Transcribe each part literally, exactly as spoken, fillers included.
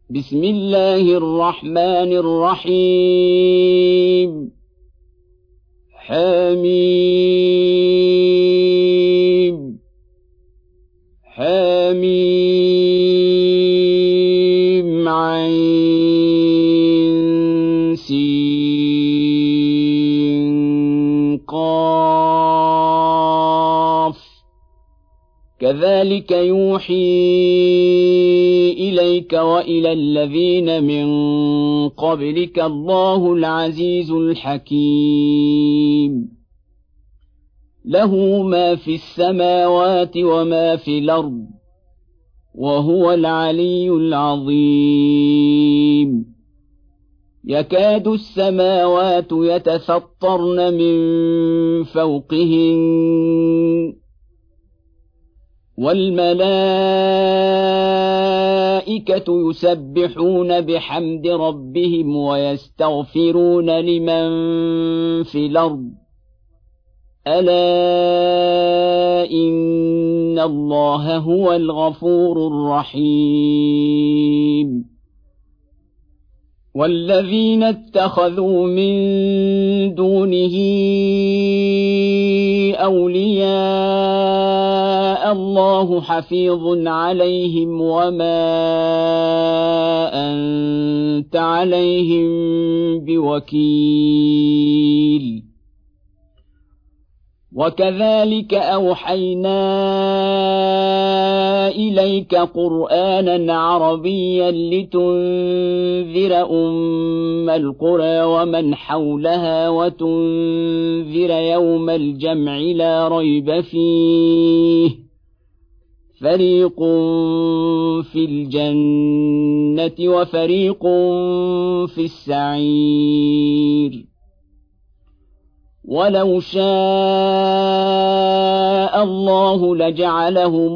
بسم الله الرحمن الرحيم حميم حميم عين سين قاف كذلك يوحي إليك وإلى الذين من قبلك الله العزيز الحكيم له ما في السماوات وما في الأرض وهو العلي العظيم يكاد السماوات يتفطرن من فوقهن والملائكة يسبحون بحمد ربهم ويستغفرون لمن في الأرض ألا إن الله هو الغفور الرحيم والذين اتخذوا من دونه أولياء الله حفيظ عليهم وما أنت عليهم بوكيل وكذلك أوحينا إليك قرآنا عربيا لتنذر أم القرى ومن حولها وتنذر يوم الجمع لا ريب فيه فريق في الجنة وفريق في السعير ولو شاء الله لجعلهم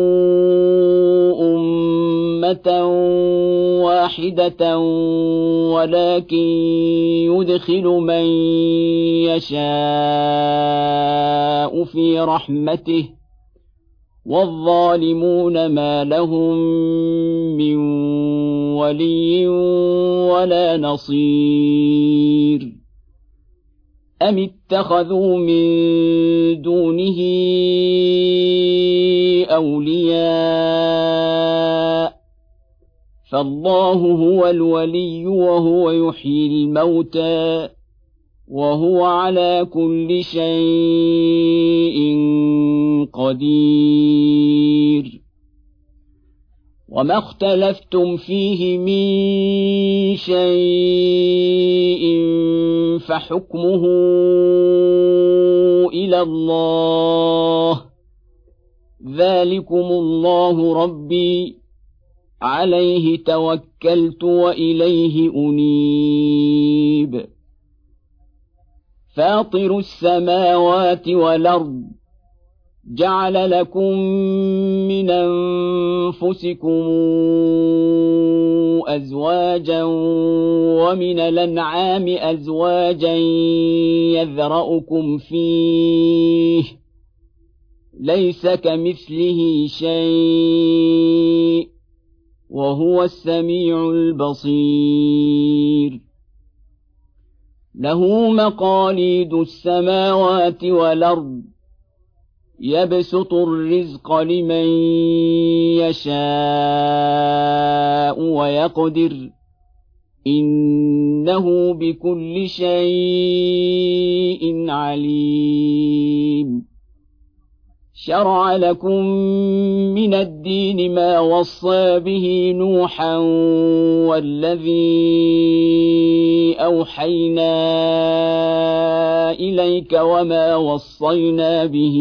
أمة واحدة ولكن يدخل من يشاء في رحمته والظالمون ما لهم من ولي ولا نصير أم اتخذوا من دونه أولياء فالله هو الولي وهو يحيي الموتى وهو على كل شيء قدير وما اختلفتم فيه من شيء فحكمه إلى الله ذلكم الله ربي عليه توكلت وإليه أنيب فاطر السماوات والأرض جعل لكم من أنفسكم أزواجا ومن الأنعام أزواجا يذرأكم فيه ليس كمثله شيء وهو السميع البصير له مقاليد السماوات والأرض يبسط الرزق لمن يشاء ويقدر إنه بكل شيء عليم شرع لكم من الدين ما وصى به نوحا والذي أوحينا إليك وما وصينا به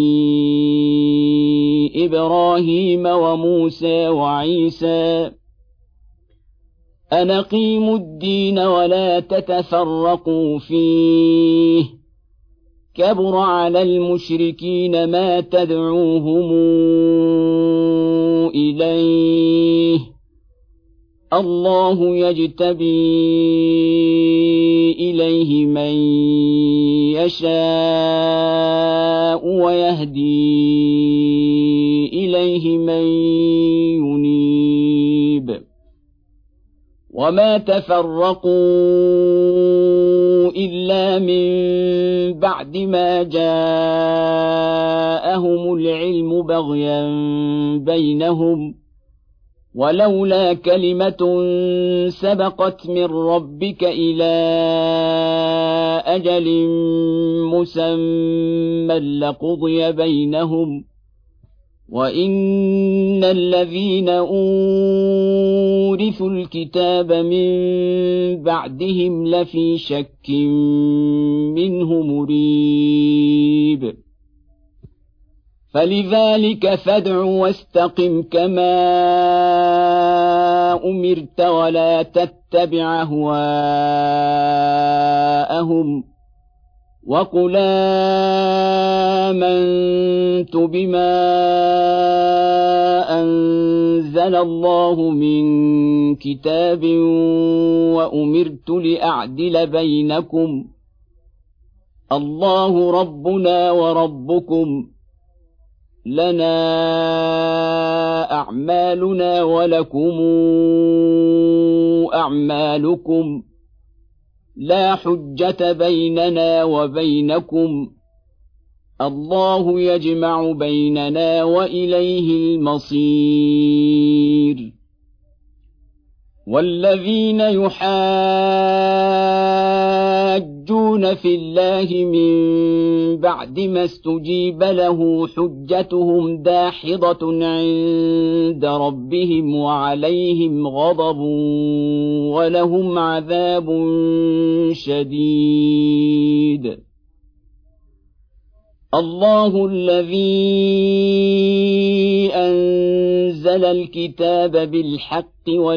إبراهيم وموسى وعيسى أن أقيموا الدين ولا تتفرقوا فيه كبر على المشركين ما تدعوهم إليه الله يجتبي إليه من يشاء ويهدي إليه من ينيب وما تفرقوا إلا من بعد ما جاءهم العلم بغيا بينهم ولولا كلمة سبقت من ربك إلى أجل مسمى لقضي بينهم وإن الذين أورثوا الكتاب من بعدهم لفي شك منه مريب فلذلك فادع واستقم كما أمرت ولا تتبع أهواءهم وقل آمنت بما أنزل الله من كتاب وأمرت لأعدل بينكم الله ربنا وربكم لنا أعمالنا ولكم أعمالكم لا حجة بيننا وبينكم الله يجمع بيننا وإليه المصير والذين يحاجون في الله من بعد ما استجيب له حجتهم داحضة عند ربهم وعليهم غضب ولهم عذاب شديد الله الذي أنزل الكتاب بالحق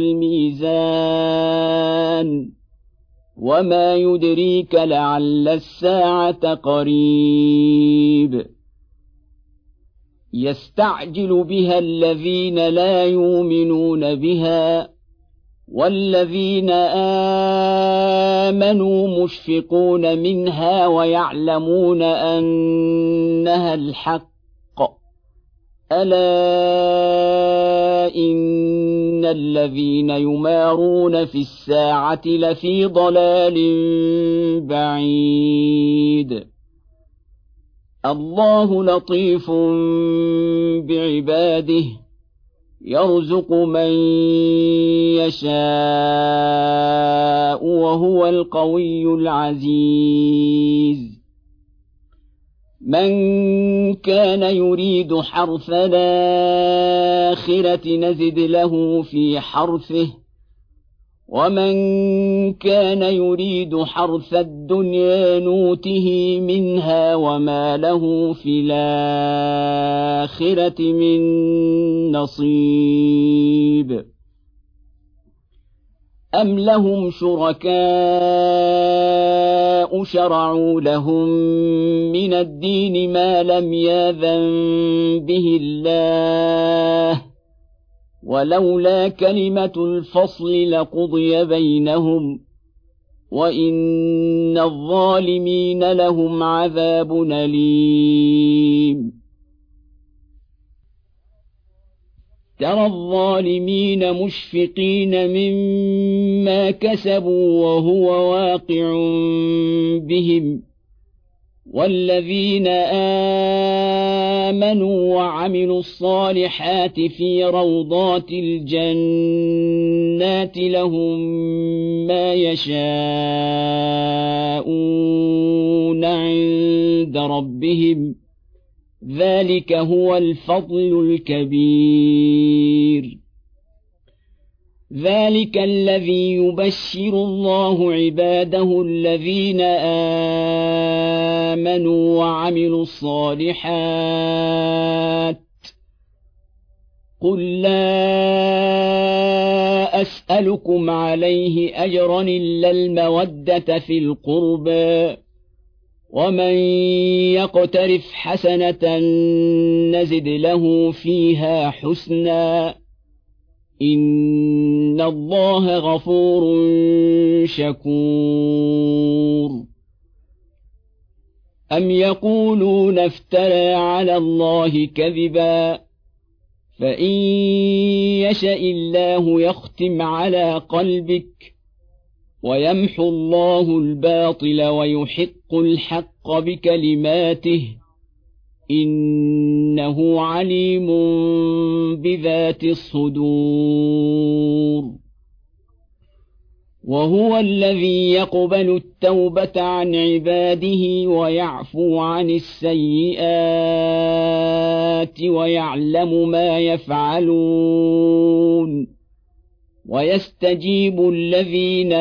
والميزان وما يدريك لعل الساعة قريب يستعجل بها الذين لا يؤمنون بها والذين آمنوا مشفقون منها ويعلمون أنها الحق ألا إن الذين يمارون في الساعة لفي ضلال بعيد الله لطيف بعباده يرزق من يشاء وهو القوي العزيز من كان يريد حرث الآخرة نزد له في حرثه ومن كان يريد حرث الدنيا نوته منها وما له في الآخرة من نصيب أم لهم شركاء شرعوا لهم من الدين ما لم يأذن به الله ولولا كلمة الفصل لقضي بينهم وإن الظالمين لهم عذاب أليم ترى الظالمين مشفقين مما كسبوا وهو واقع بهم والذين آمنوا وعملوا الصالحات في روضات الجنات لهم ما يشاءون عند ربهم ذلك هو الفضل الكبير ذلك الذي يبشر الله عباده الذين آمنوا وعملوا الصالحات قل لا أسألكم عليه أجرا إلا المودة في القربى ومن يقترف حسنة نزد له فيها حسنا إن الله غفور شكور أم يقولون افترى على الله كذبا فإن يشأ الله يختم على قلبك ويمحو الله الباطل ويحق الحق بكلماته إنه عليم بذات الصدور وهو الذي يقبل التوبة عن عباده ويعفو عن السيئات ويعلم ما يفعلون ويستجيب الذين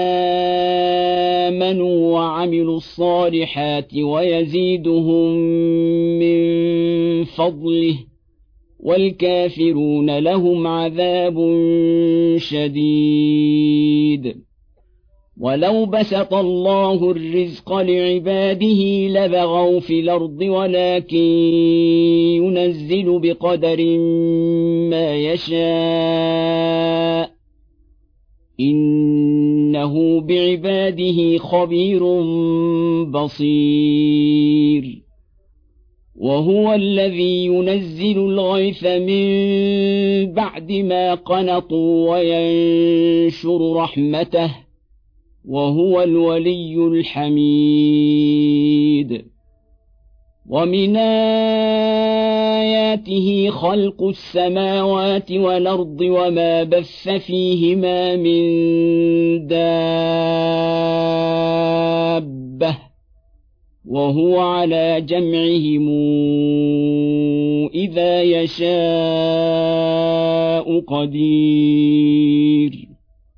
آمنوا وعملوا الصالحات ويزيدهم من فضله والكافرون لهم عذاب شديد ولو بسط الله الرزق لعباده لبغوا في الأرض ولكن ينزل بقدر ما يشاء إنه بعباده خبير بصير وهو الذي ينزل الغيث من بعد ما قنطوا وينشر رحمته وهو الولي الحميد ومن آياته خلق السماوات والأرض وما بث فيهما من دابة وهو على جمعهم إذا يشاء قدير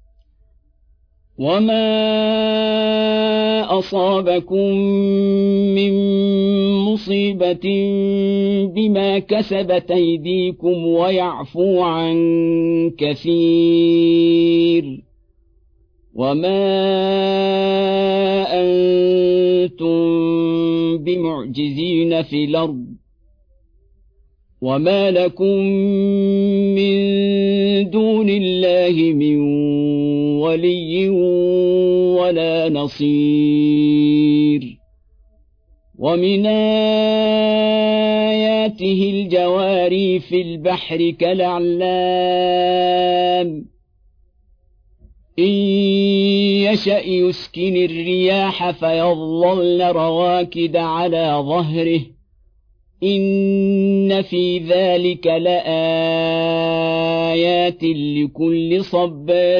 وما أصابكم من مصيبة بما كسبت أيديكم ويعفو عن كثير وما أنتم بمعجزين في الأرض وما لكم من دون الله من ولي ولا نصير ومن آياته الجواري في البحر كالأعلام إن يشأ يسكن الرياح فيظللن رواكد على ظهره إن في ذلك لآيات لكل صبار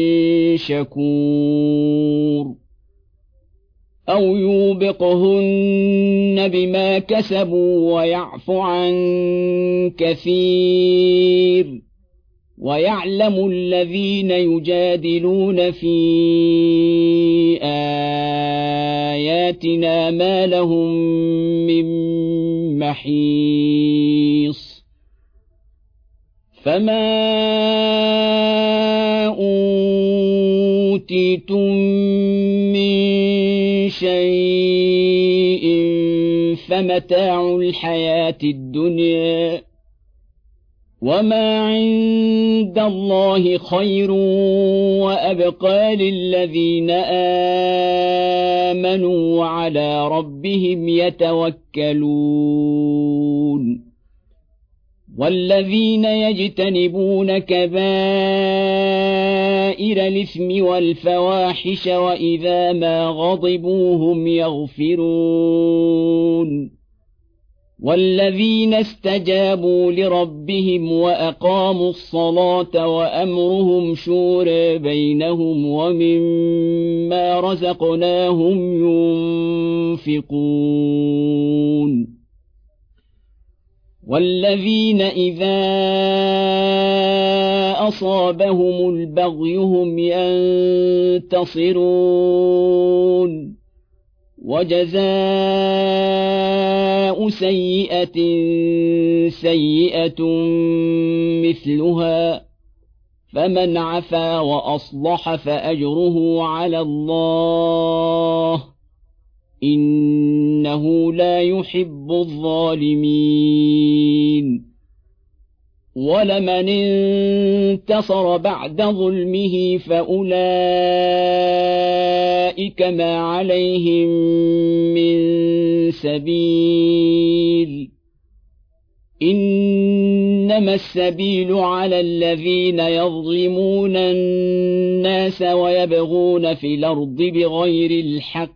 شكور أو يوبقهن بما كسبوا ويعفو عن كثير ويعلم الذين يجادلون في آياتنا ما لهم من محيص فما أوتيتم من شيء فمتاع الحياة الدنيا وما عند الله خير وأبقى للذين آمنوا وعلى ربهم يتوكلون والذين يجتنبون كبائر الإثم والفواحش وإذا ما غضبوا هم يغفرون والذين استجابوا لربهم وأقاموا الصلاة وأمرهم شورى بينهم ومما رزقناهم ينفقون والذين إذا أصابهم البغي هم ينتصرون وجزاء سيئة سيئة مثلها فمن عفا وأصلح فأجره على الله إنه لا يحب الظالمين ولمن انتصر بعد ظلمه فأولئك ما عليهم من سبيل إنما إنما السبيل على الذين يظلمون الناس ويبغون في الأرض بغير الحق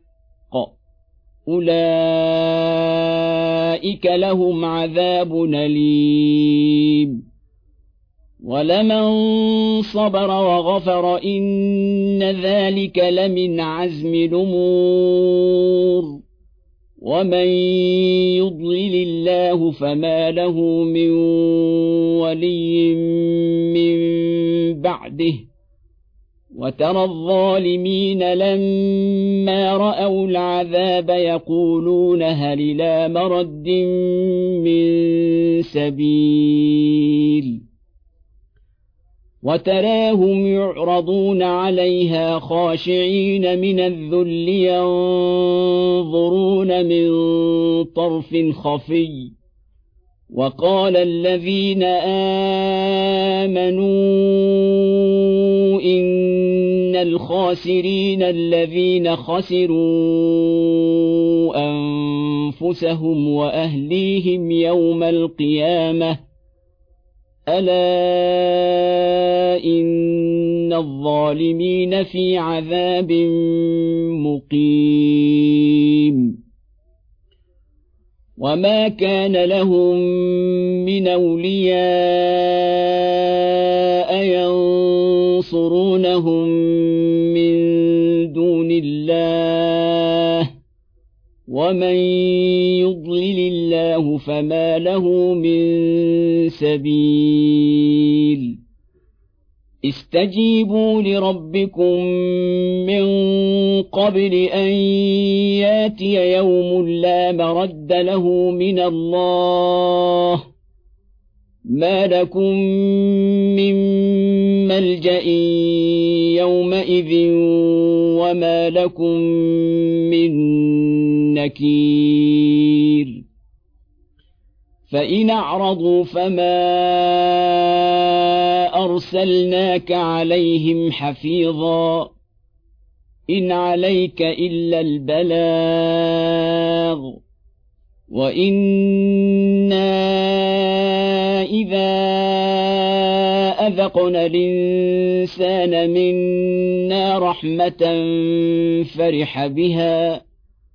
أولئك لهم عذاب أليم ولمن صبر وغفر إن ذلك لمن عزم الأمور ومن يضلل الله فما له من ولي من بعده وترى الظالمين لما رأوا العذاب يقولون هل إلى مرد من سبيل وتراهم يعرضون عليها خاشعين من الذل ينظرون من طرف خفي وقال الذين آمنوا إن الخاسرين الذين خسروا أنفسهم وأهليهم يوم القيامة ألا إن الظالمين في عذاب مقيم وما كان لهم من أولياء ينصرونهم من دون الله ومن يضلل الله فما له من سبيل استجيبوا لربكم من قبل أن ياتي يوم لا مرد له من الله ما لكم من ملجأ يومئذ وما لكم من نكير فإن أعرضوا فما أرسلناك عليهم حفيظا إن عليك إلا البلاغ وإنا إذا أذقنا الإنسان منا رحمة فرح بها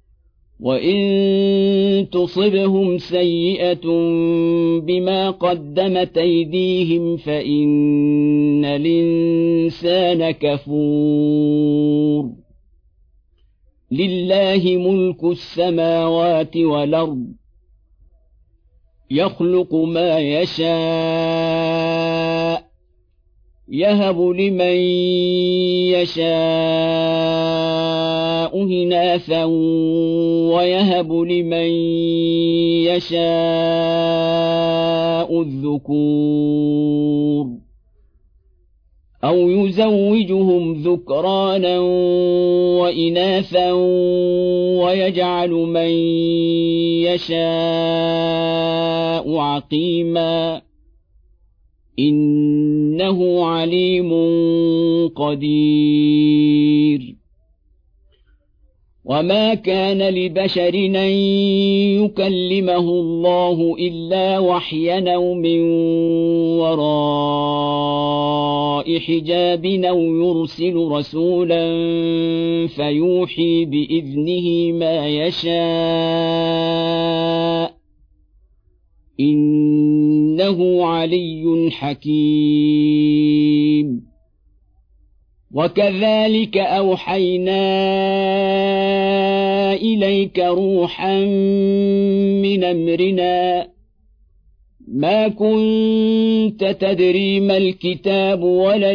وإن تصبهم سيئة بما قدمت أيديهم فإن الإنسان كفور لله ملك السماوات والأرض يخلق ما يشاء يهب لمن يشاء إناثا ويهب لمن يشاء الذكور أو يزوجهم ذكرانا وإناثا ويجعل من يشاء عقيما إنه عليم قدير وما كان لبشر أن يكلمه الله إلا وحيا أو من وراء حجاب أو يرسل رسولا فيوحي بإذنه ما يشاء إنه علي حكيم وكذلك أوحينا إليك روحا من أمرنا ما كنت تدري ما الكتاب ولا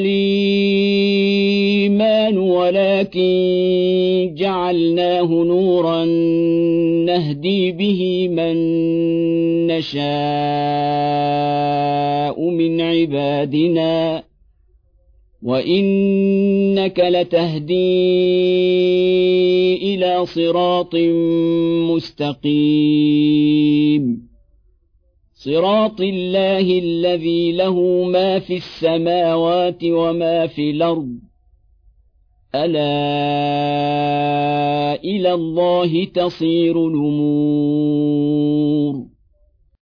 الإيمان ولكن جعلناه نورا نهدي به من نشاء من عبادنا وإنك لتهدي إلى صراط مستقيم صراط الله الذي له ما في السماوات وما في الأرض ألا إلى الله تصير الأمور